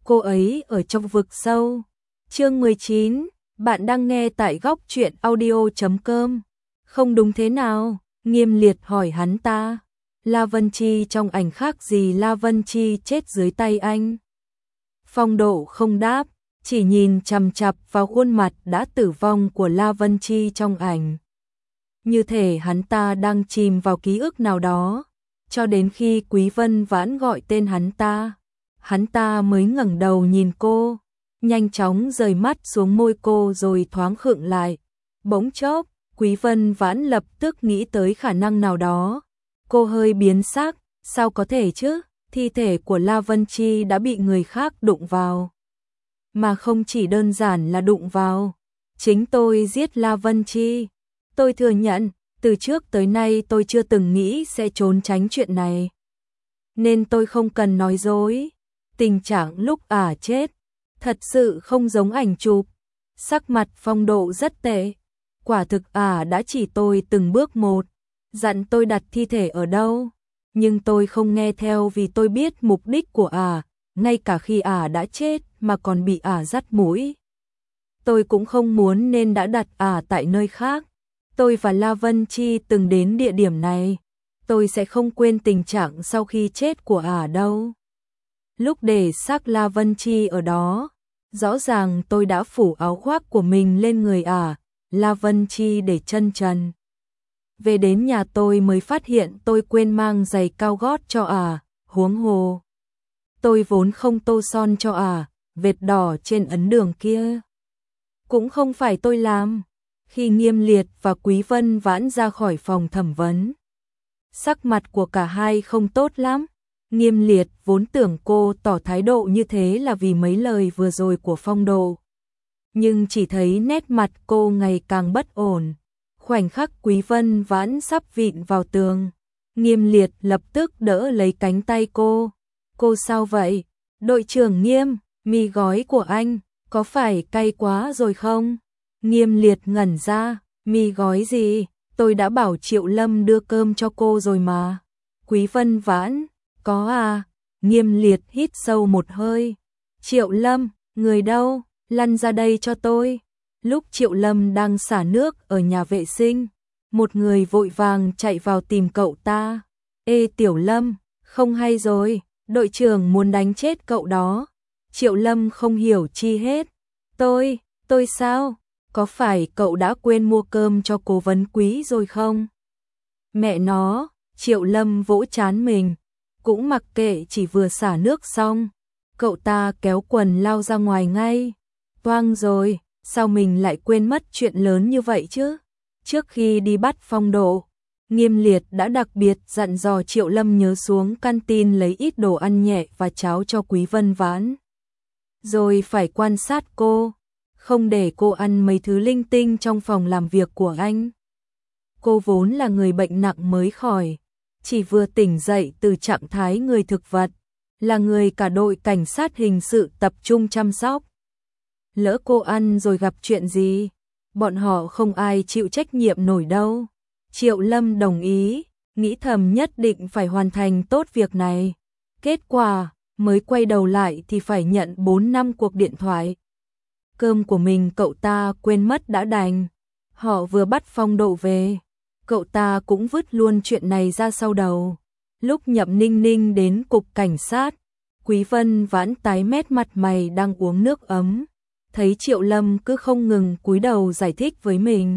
cô ấy ở trong vực sâu. Chương 19, bạn đang nghe tại góc truyện audio.com. Không đúng thế nào? Nghiêm Liệt hỏi hắn ta. La Vân Chi trong ảnh khác gì La Vân Chi chết dưới tay anh? Phong Độ không đáp, chỉ nhìn chằm chằm vào khuôn mặt đã tử vong của La Vân Chi trong ảnh. Như thể hắn ta đang chìm vào ký ức nào đó, cho đến khi Quý Vân Vãn gọi tên hắn ta mới ngẩng đầu nhìn cô, nhanh chóng rời mắt xuống môi cô rồi thoáng khựng lại. Bỗng chốc, Quý Vân Vãn lập tức nghĩ tới khả năng nào đó. Cô hơi biến sắc, sao có thể chứ? Thi thể của La Vân Chi đã bị người khác đụng vào. Mà không chỉ đơn giản là đụng vào. Chính tôi giết La Vân Chi. Tôi thừa nhận, từ trước tới nay tôi chưa từng nghĩ sẽ trốn tránh chuyện này. Nên tôi không cần nói dối. Tình trạng lúc chết, thật sự không giống ảnh chụp. Sắc mặt Phong Độ rất tệ. Quả thực đã chỉ tôi từng bước một, dặn tôi đặt thi thể ở đâu. Nhưng tôi không nghe theo vì tôi biết mục đích của ngay cả khi đã chết mà còn bị dắt mũi. Tôi cũng không muốn nên đã đặt tại nơi khác. Tôi và La Vân Chi từng đến địa điểm này. Tôi sẽ không quên tình trạng sau khi chết của đâu. Lúc để xác La Vân Chi ở đó, rõ ràng tôi đã phủ áo khoác của mình lên người La Vân Chi để chân trần. Về đến nhà tôi mới phát hiện tôi quên mang giày cao gót cho huống hồ. Tôi vốn không tô son cho vệt đỏ trên ấn đường kia. Cũng không phải tôi làm. Khi Nghiêm Liệt và Quý Vân Vãn ra khỏi phòng thẩm vấn, sắc mặt của cả hai không tốt lắm. Nghiêm Liệt vốn tưởng cô tỏ thái độ như thế là vì mấy lời vừa rồi của Phong Độ. Nhưng chỉ thấy nét mặt cô ngày càng bất ổn. Khoảnh khắc Quý Vân Vãn sắp vịn vào tường, Nghiêm Liệt lập tức đỡ lấy cánh tay cô. Cô sao vậy? Đội trưởng Nghiêm, mì gói của anh, có phải cay quá rồi không? Nghiêm Liệt ngẩn ra, mì gói gì? Tôi đã bảo Triệu Lâm đưa cơm cho cô rồi mà. Quý Vân Vãn, có Nghiêm Liệt hít sâu một hơi. Triệu Lâm, người đâu? Lăn ra đây cho tôi. Lúc Triệu Lâm đang xả nước ở nhà vệ sinh, một người vội vàng chạy vào tìm cậu ta. Ê Tiểu Lâm, không hay rồi, đội trưởng muốn đánh chết cậu đó. Triệu Lâm không hiểu chi hết. Tôi sao? Có phải cậu đã quên mua cơm cho cố vấn Quý rồi không? Mẹ nó, Triệu Lâm vỗ trán mình, cũng mặc kệ chỉ vừa xả nước xong. Cậu ta kéo quần lao ra ngoài ngay. Toang rồi, sao mình lại quên mất chuyện lớn như vậy chứ? Trước khi đi bắt Phong Độ, Nghiêm Liệt đã đặc biệt dặn dò Triệu Lâm nhớ xuống canteen lấy ít đồ ăn nhẹ và cháo cho Quý Vân Vãn. Rồi phải quan sát cô, không để cô ăn mấy thứ linh tinh trong phòng làm việc của anh. Cô vốn là người bệnh nặng mới khỏi, chỉ vừa tỉnh dậy từ trạng thái người thực vật, là người cả đội cảnh sát hình sự tập trung chăm sóc. Lỡ cô ăn rồi gặp chuyện gì, bọn họ không ai chịu trách nhiệm nổi đâu. Triệu Lâm đồng ý, nghĩ thầm nhất định phải hoàn thành tốt việc này. Kết quả, mới quay đầu lại thì phải nhận 4 năm cuộc điện thoại. Cơm của mình cậu ta quên mất đã đành. Họ vừa bắt Phong Độ về, cậu ta cũng vứt luôn chuyện này ra sau đầu. Lúc Nhậm Ninh Ninh đến cục cảnh sát, Quý Vân Vãn tái mét mặt mày đang uống nước ấm. Thấy Triệu Lâm cứ không ngừng cúi đầu giải thích với mình.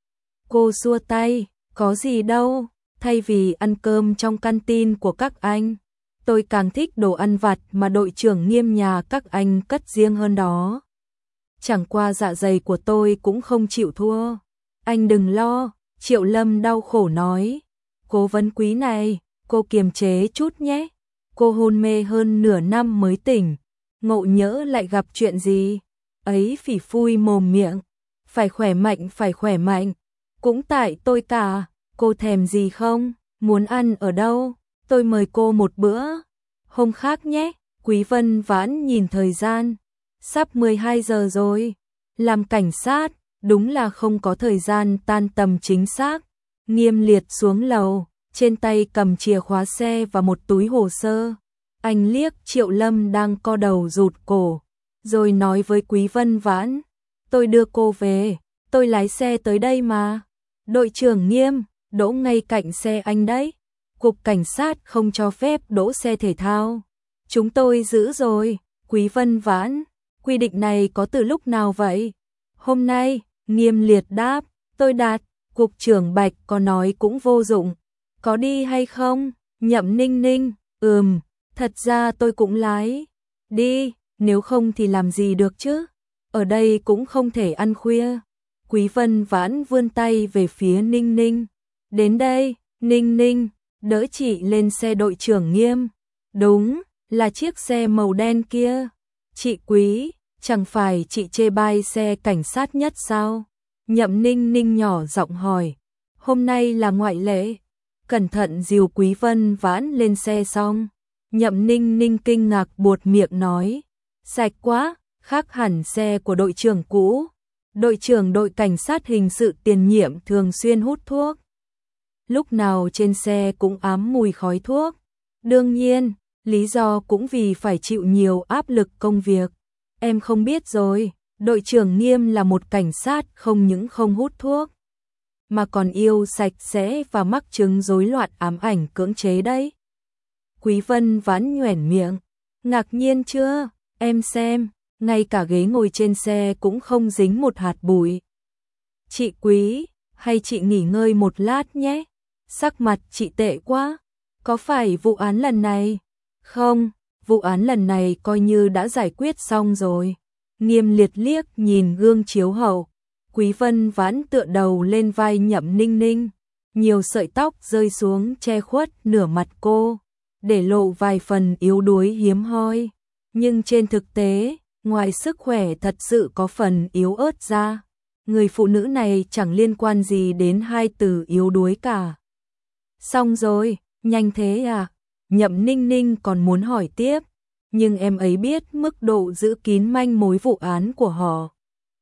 Cô xua tay, có gì đâu, thay vì ăn cơm trong canteen của các anh, tôi càng thích đồ ăn vặt mà đội trưởng Nghiêm nhà các anh cất riêng hơn đó. Chẳng qua dạ dày của tôi cũng không chịu thua. Anh đừng lo, Triệu Lâm đau khổ nói. Cố vấn Quý này, cô kiềm chế chút nhé. Cô hôn mê hơn nửa năm mới tỉnh, ngộ nhỡ lại gặp chuyện gì. Ấy phỉ phui mồm miệng, phải khỏe mạnh, cũng tại tôi cả. Cô thèm gì không, muốn ăn ở đâu, tôi mời cô một bữa, hôm khác nhé. Quý Vân Vãn nhìn thời gian, sắp 12 giờ rồi, làm cảnh sát, đúng là không có thời gian tan tầm chính xác. Nghiêm Liệt xuống lầu, trên tay cầm chìa khóa xe và một túi hồ sơ, Anh liếc Triệu Lâm đang co đầu rụt cổ, rồi nói với Quý Vân Vãn, tôi đưa cô về, tôi lái xe tới đây mà. Đội trưởng Nghiêm, đỗ ngay cạnh xe anh đấy. Cục cảnh sát không cho phép đỗ xe thể thao. Chúng tôi giữ rồi. Quý Vân Vãn, quy định này có từ lúc nào vậy? Hôm nay, Nghiêm liệt đáp, tôi đạt, cục trưởng Bạch có nói cũng vô dụng. Có đi hay không? Nhậm Ninh Ninh, thật ra tôi cũng lái. Đi, nếu không thì làm gì được chứ? Ở đây cũng không thể ăn khuya. Quý Vân Vãn vươn tay về phía Ninh Ninh. Đến đây, Ninh Ninh, đỡ chị lên xe đội trưởng Nghiêm. Đúng, là chiếc xe màu đen kia. Chị Quý, chẳng phải chị chê bai xe cảnh sát nhất sao? Nhậm Ninh Ninh nhỏ giọng hỏi. Hôm nay là ngoại lệ. Cẩn thận dìu Quý Vân Vãn lên xe xong. Nhậm Ninh Ninh kinh ngạc buột miệng nói. Sạch quá, khác hẳn xe của đội trưởng cũ. Đội trưởng đội cảnh sát hình sự tiền nhiệm thường xuyên hút thuốc. Lúc nào trên xe cũng ám mùi khói thuốc. Đương nhiên, lý do cũng vì phải chịu nhiều áp lực công việc. Em không biết rồi, đội trưởng Nghiêm là một cảnh sát không những không hút thuốc, mà còn yêu sạch sẽ và mắc chứng rối loạn ám ảnh cưỡng chế đấy. Quý Vân Vãn nhoẻn miệng, ngạc nhiên chưa, em xem, ngay cả ghế ngồi trên xe cũng không dính một hạt bụi. Chị Quý, hay chị nghỉ ngơi một lát nhé, sắc mặt chị tệ quá, có phải vụ án lần này? Không, vụ án lần này coi như đã giải quyết xong rồi. Nghiêm liệt liếc nhìn gương chiếu hậu. Quý Vân Vãn tựa đầu lên vai Nhậm Ninh Ninh. Nhiều sợi tóc rơi xuống che khuất nửa mặt cô, để lộ vài phần yếu đuối hiếm hoi. Nhưng trên thực tế, ngoài sức khỏe thật sự có phần yếu ớt ra, người phụ nữ này chẳng liên quan gì đến hai từ yếu đuối cả. Xong rồi, nhanh thế à? Nhậm Ninh Ninh còn muốn hỏi tiếp, nhưng em ấy biết mức độ giữ kín manh mối vụ án của họ,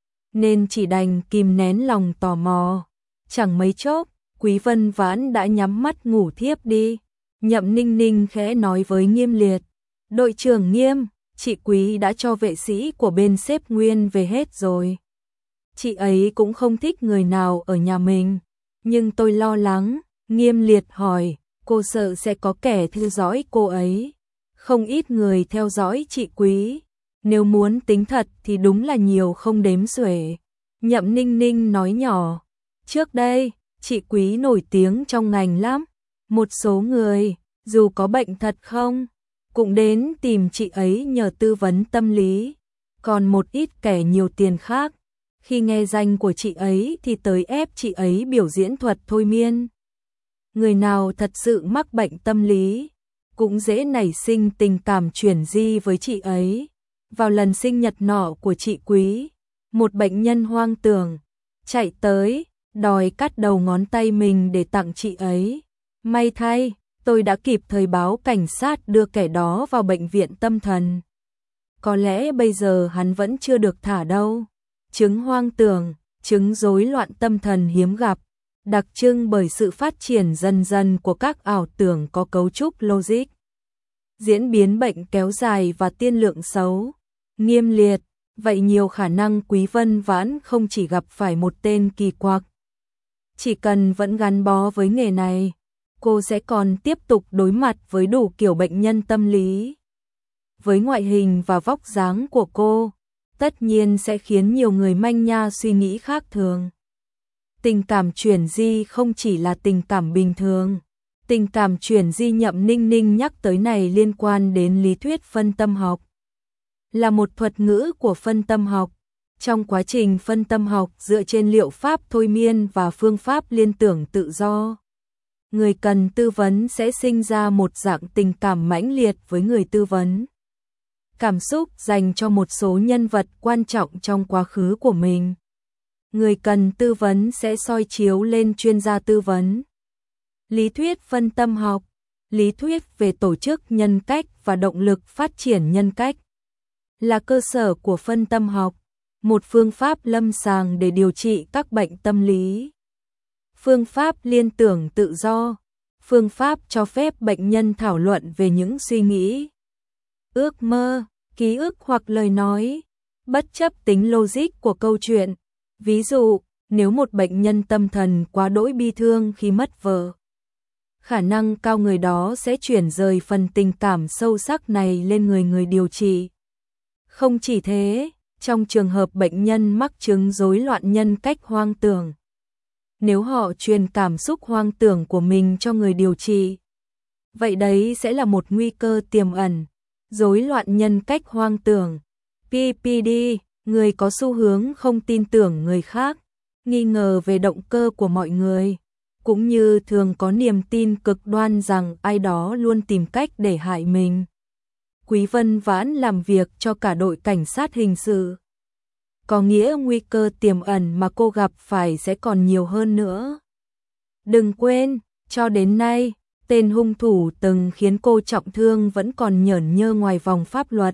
nên chỉ đành kìm nén lòng tò mò. Chẳng mấy chốc, Quý Vân Vãn đã nhắm mắt ngủ thiếp đi. Nhậm Ninh Ninh khẽ nói với Nghiêm Liệt, đội trưởng Nghiêm, chị Quý đã cho vệ sĩ của bên sếp Nguyên về hết rồi. Chị ấy cũng không thích người nào ở nhà mình, nhưng tôi lo lắng. Nghiêm Liệt hỏi, cô sợ sẽ có kẻ theo dõi cô ấy. Không ít người theo dõi chị Quý, nếu muốn tính thật thì đúng là nhiều không đếm xuể. Nhậm Ninh Ninh nói nhỏ, trước đây, chị Quý nổi tiếng trong ngành lắm. Một số người, dù có bệnh thật không, cũng đến tìm chị ấy nhờ tư vấn tâm lý. Còn một ít kẻ nhiều tiền khác, khi nghe danh của chị ấy thì tới ép chị ấy biểu diễn thuật thôi miên. Người nào thật sự mắc bệnh tâm lý, cũng dễ nảy sinh tình cảm chuyển di với chị ấy. Vào lần sinh nhật nọ của chị Quý, một bệnh nhân hoang tưởng, chạy tới, đòi cắt đầu ngón tay mình để tặng chị ấy. May thay, tôi đã kịp thời báo cảnh sát đưa kẻ đó vào bệnh viện tâm thần. Có lẽ bây giờ hắn vẫn chưa được thả đâu. Chứng hoang tưởng, chứng rối loạn tâm thần hiếm gặp, đặc trưng bởi sự phát triển dần dần của các ảo tưởng có cấu trúc logic. Diễn biến bệnh kéo dài và tiên lượng xấu. Nghiêm Liệt, vậy nhiều khả năng Quý Vân Vãn không chỉ gặp phải một tên kỳ quặc. Chỉ cần vẫn gắn bó với nghề này, cô sẽ còn tiếp tục đối mặt với đủ kiểu bệnh nhân tâm lý. Với ngoại hình và vóc dáng của cô, tất nhiên sẽ khiến nhiều người manh nha suy nghĩ khác thường. Tình cảm chuyển di không chỉ là tình cảm bình thường. Tình cảm chuyển di Nhậm Ninh Ninh nhắc tới này liên quan đến lý thuyết phân tâm học. Là một thuật ngữ của phân tâm học. Trong quá trình phân tâm học dựa trên liệu pháp thôi miên và phương pháp liên tưởng tự do, người cần tư vấn sẽ sinh ra một dạng tình cảm mãnh liệt với người tư vấn. Cảm xúc dành cho một số nhân vật quan trọng trong quá khứ của mình. Người cần tư vấn sẽ soi chiếu lên chuyên gia tư vấn. Lý thuyết phân tâm học, lý thuyết về tổ chức nhân cách và động lực phát triển nhân cách, là cơ sở của phân tâm học, một phương pháp lâm sàng để điều trị các bệnh tâm lý. Phương pháp liên tưởng tự do, phương pháp cho phép bệnh nhân thảo luận về những suy nghĩ, ước mơ, ký ức hoặc lời nói, bất chấp tính logic của câu chuyện. Ví dụ, nếu một bệnh nhân tâm thần quá đỗi bi thương khi mất vợ, khả năng cao người đó sẽ chuyển rời phần tình cảm sâu sắc này lên người điều trị. Không chỉ thế, trong trường hợp bệnh nhân mắc chứng rối loạn nhân cách hoang tưởng, nếu họ truyền cảm xúc hoang tưởng của mình cho người điều trị, vậy đấy sẽ là một nguy cơ tiềm ẩn. Rối loạn nhân cách hoang tưởng, PPD, người có xu hướng không tin tưởng người khác, nghi ngờ về động cơ của mọi người, cũng như thường có niềm tin cực đoan rằng ai đó luôn tìm cách để hại mình. Quý Vân Vãn làm việc cho cả đội cảnh sát hình sự, có nghĩa nguy cơ tiềm ẩn mà cô gặp phải sẽ còn nhiều hơn nữa. Đừng quên, cho đến nay, tên hung thủ từng khiến cô trọng thương vẫn còn nhởn nhơ ngoài vòng pháp luật.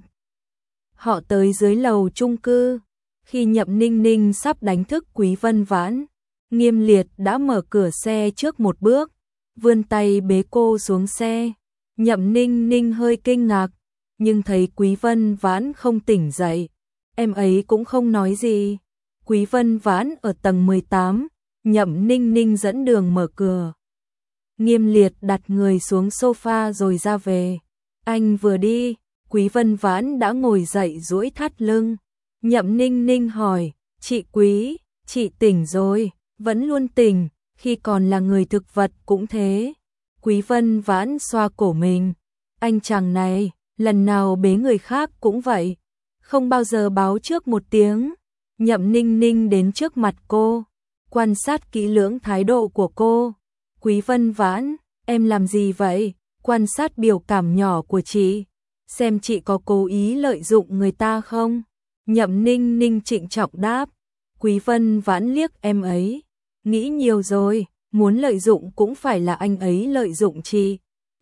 Họ tới dưới lầu chung cư, khi Nhậm Ninh Ninh sắp đánh thức Quý Vân Vãn, Nghiêm Liệt đã mở cửa xe trước một bước, vươn tay bế cô xuống xe. Nhậm Ninh Ninh hơi kinh ngạc, nhưng thấy Quý Vân Vãn không tỉnh dậy, em ấy cũng không nói gì. Quý Vân Vãn ở tầng 18, Nhậm Ninh Ninh dẫn đường mở cửa. Nghiêm Liệt đặt người xuống sofa rồi ra về. Anh vừa đi, Quý Vân Vãn đã ngồi dậy duỗi thắt lưng. Nhậm Ninh Ninh hỏi, chị Quý, chị tỉnh rồi, vẫn luôn tỉnh, khi còn là người thực vật cũng thế. Quý Vân Vãn xoa cổ mình. Anh chàng này, lần nào bế người khác cũng vậy, không bao giờ báo trước một tiếng. Nhậm Ninh Ninh đến trước mặt cô, quan sát kỹ lưỡng thái độ của cô. Quý Vân Vãn, em làm gì vậy? Quan sát biểu cảm nhỏ của chị, xem chị có cố ý lợi dụng người ta không? Nhậm Ninh Ninh trịnh trọng đáp. Quý Vân Vãn liếc em ấy, nghĩ nhiều rồi, muốn lợi dụng cũng phải là anh ấy lợi dụng chị.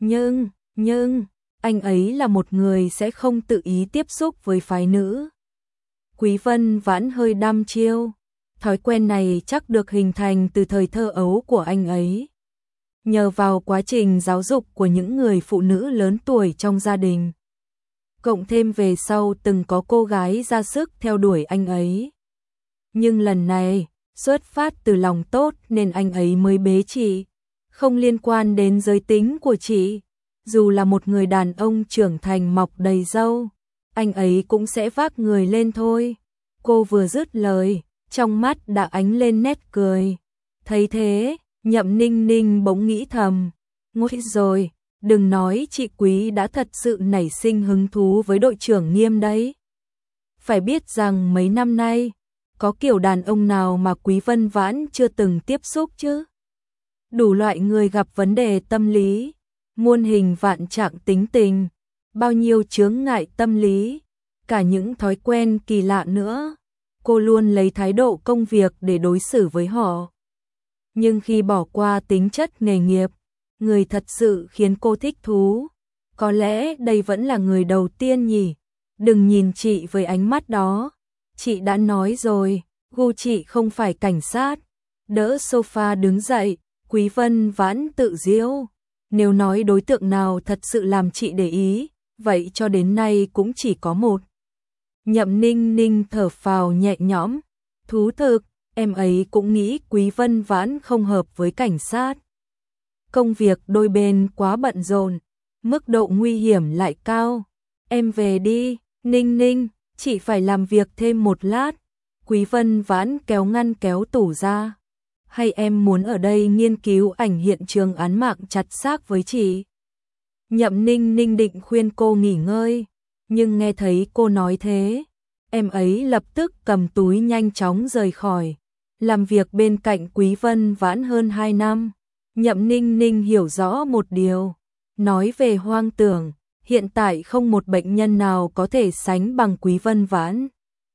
Nhưng, anh ấy là một người sẽ không tự ý tiếp xúc với phái nữ. Quý Vân Vãn hơi đăm chiêu, thói quen này chắc được hình thành từ thời thơ ấu của anh ấy, nhờ vào quá trình giáo dục của những người phụ nữ lớn tuổi trong gia đình. Cộng thêm về sau từng có cô gái ra sức theo đuổi anh ấy. Nhưng lần này, xuất phát từ lòng tốt nên anh ấy mới bế chị, không liên quan đến giới tính của chị. Dù là một người đàn ông trưởng thành mọc đầy râu, anh ấy cũng sẽ vác người lên thôi. Cô vừa dứt lời, trong mắt đã ánh lên nét cười. Thấy thế, Nhậm Ninh Ninh bỗng nghĩ thầm, ngôi rồi, đừng nói chị Quý đã thật sự nảy sinh hứng thú với đội trưởng Nghiêm đấy. Phải biết rằng mấy năm nay, có kiểu đàn ông nào mà Quý Vân Vãn chưa từng tiếp xúc chứ? Đủ loại người gặp vấn đề tâm lý, muôn hình vạn trạng tính tình, bao nhiêu chướng ngại tâm lý, cả những thói quen kỳ lạ nữa. Cô luôn lấy thái độ công việc để đối xử với họ. Nhưng khi bỏ qua tính chất nghề nghiệp, người thật sự khiến cô thích thú, có lẽ đây vẫn là người đầu tiên nhỉ. Đừng nhìn chị với ánh mắt đó, chị đã nói rồi, gu chị không phải cảnh sát. Đỡ sofa đứng dậy, Quý Vân Vãn tự giễu. Nếu nói đối tượng nào thật sự làm chị để ý, vậy cho đến nay cũng chỉ có một. Nhậm Ninh Ninh thở phào nhẹ nhõm. Thú thực, em ấy cũng nghĩ Quý Vân Vãn không hợp với cảnh sát. Công việc đôi bên quá bận rộn, mức độ nguy hiểm lại cao. Em về đi, Ninh Ninh, chị phải làm việc thêm một lát. Quý Vân Vãn kéo ngăn kéo tủ ra. Hay em muốn ở đây nghiên cứu ảnh hiện trường án mạng chặt xác với chị? Nhậm Ninh Ninh định khuyên cô nghỉ ngơi, nhưng nghe thấy cô nói thế, em ấy lập tức cầm túi nhanh chóng rời khỏi. Làm việc bên cạnh Quý Vân Vãn hơn 2 năm, Nhậm Ninh Ninh hiểu rõ một điều. Nói về hoang tưởng, hiện tại không một bệnh nhân nào có thể sánh bằng Quý Vân Vãn.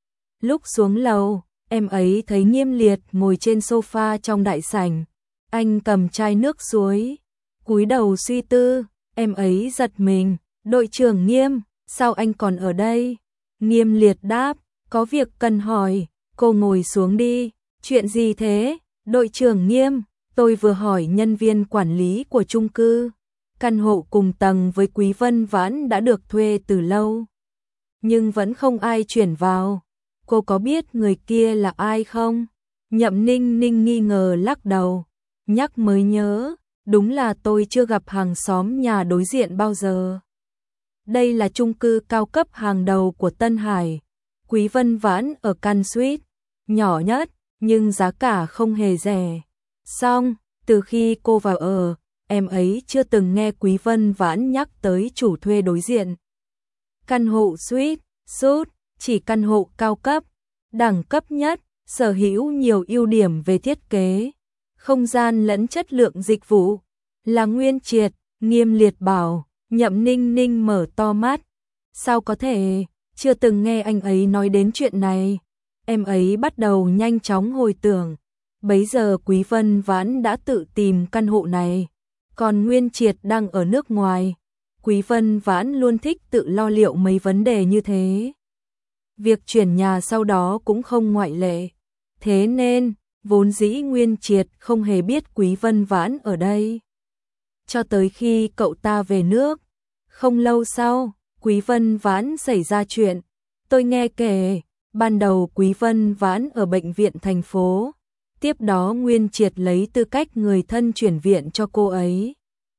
Lúc xuống lầu, em ấy thấy Nghiêm Liệt ngồi trên sofa trong đại sảnh. Anh cầm chai nước suối, cúi đầu suy tư. Em ấy giật mình, đội trưởng Nghiêm, sao anh còn ở đây? Nghiêm Liệt đáp, có việc cần hỏi. Cô ngồi xuống đi. Chuyện gì thế? Đội trưởng Nghiêm, tôi vừa hỏi nhân viên quản lý của chung cư. Căn hộ cùng tầng với Quý Vân Vãn đã được thuê từ lâu, nhưng vẫn không ai chuyển vào. Cô có biết người kia là ai không? Nhậm Ninh Ninh nghi ngờ lắc đầu, nhắc mới nhớ, đúng là tôi chưa gặp hàng xóm nhà đối diện bao giờ. Đây là chung cư cao cấp hàng đầu của Tân Hải. Quý Vân Vãn ở căn suite nhỏ nhất, nhưng giá cả không hề rẻ. Xong, từ khi cô vào ở, em ấy chưa từng nghe Quý Vân Vãn nhắc tới chủ thuê đối diện. Căn hộ suite, chỉ căn hộ cao cấp, đẳng cấp nhất, sở hữu nhiều ưu điểm về thiết kế, không gian lẫn chất lượng dịch vụ. Là Nguyên Triệt, Nghiêm Liệt bảo. Nhậm Ninh Ninh mở to mắt. Sao có thể, chưa từng nghe anh ấy nói đến chuyện này. Em ấy bắt đầu nhanh chóng hồi tưởng. Bấy giờ Quý Vân Vãn đã tự tìm căn hộ này, còn Nguyên Triệt đang ở nước ngoài. Quý Vân Vãn luôn thích tự lo liệu mấy vấn đề như thế. Việc chuyển nhà sau đó cũng không ngoại lệ. Thế nên, vốn dĩ Nguyên Triệt không hề biết Quý Vân Vãn ở đây. Cho tới khi cậu ta về nước. Không lâu sau, Quý Vân Vãn xảy ra chuyện. Tôi nghe kể, ban đầu Quý Vân Vãn ở bệnh viện thành phố. Tiếp đó Nguyên Triệt lấy tư cách người thân chuyển viện cho cô ấy.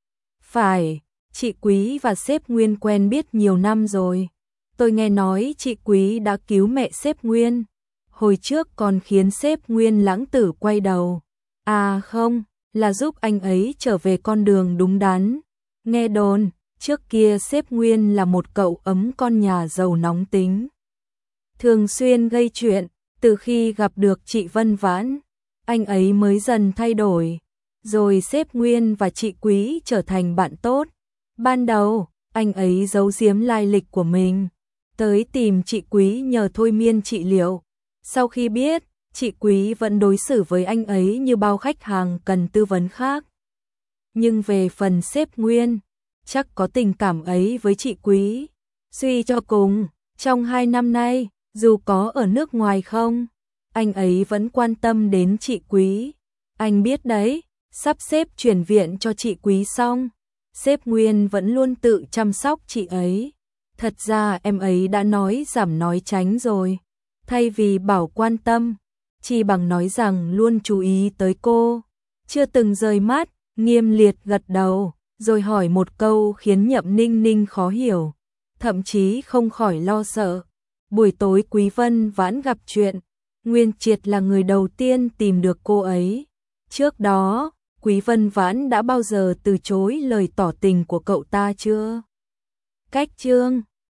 Phải, chị Quý và sếp Nguyên quen biết nhiều năm rồi. Tôi nghe nói chị Quý đã cứu mẹ sếp Nguyên. Hồi trước còn khiến sếp Nguyên lãng tử quay đầu. À không, là giúp anh ấy trở về con đường đúng đắn. Nghe đồn, trước kia sếp Nguyên là một cậu ấm con nhà giàu nóng tính. Thường xuyên gây chuyện, từ khi gặp được chị Vân Vãn, anh ấy mới dần thay đổi. Rồi sếp Nguyên và chị Quý trở thành bạn tốt. Ban đầu, anh ấy giấu giếm lai lịch của mình, tới tìm chị Quý nhờ thôi miên trị liệu. Sau khi biết, chị Quý vẫn đối xử với anh ấy như bao khách hàng cần tư vấn khác. Nhưng về phần sếp Nguyên, chắc có tình cảm ấy với chị Quý. Suy cho cùng, trong 2 năm nay, dù có ở nước ngoài không, anh ấy vẫn quan tâm đến chị Quý. Anh biết đấy, sắp xếp chuyển viện cho chị Quý xong, sếp Nguyên vẫn luôn tự chăm sóc chị ấy. Thật ra em ấy đã nói giảm nói tránh rồi. Thay vì bảo quan tâm, chỉ bằng nói rằng luôn chú ý tới cô. Chưa từng rời mắt, Nghiêm Liệt gật đầu, rồi hỏi một câu khiến Nhậm Ninh Ninh khó hiểu, thậm chí không khỏi lo sợ. Buổi tối Quý Vân Vãn gặp chuyện, Nguyên Triệt là người đầu tiên tìm được cô ấy. Trước đó, Quý Vân Vãn đã bao giờ từ chối lời tỏ tình của cậu ta chưa? Cách chương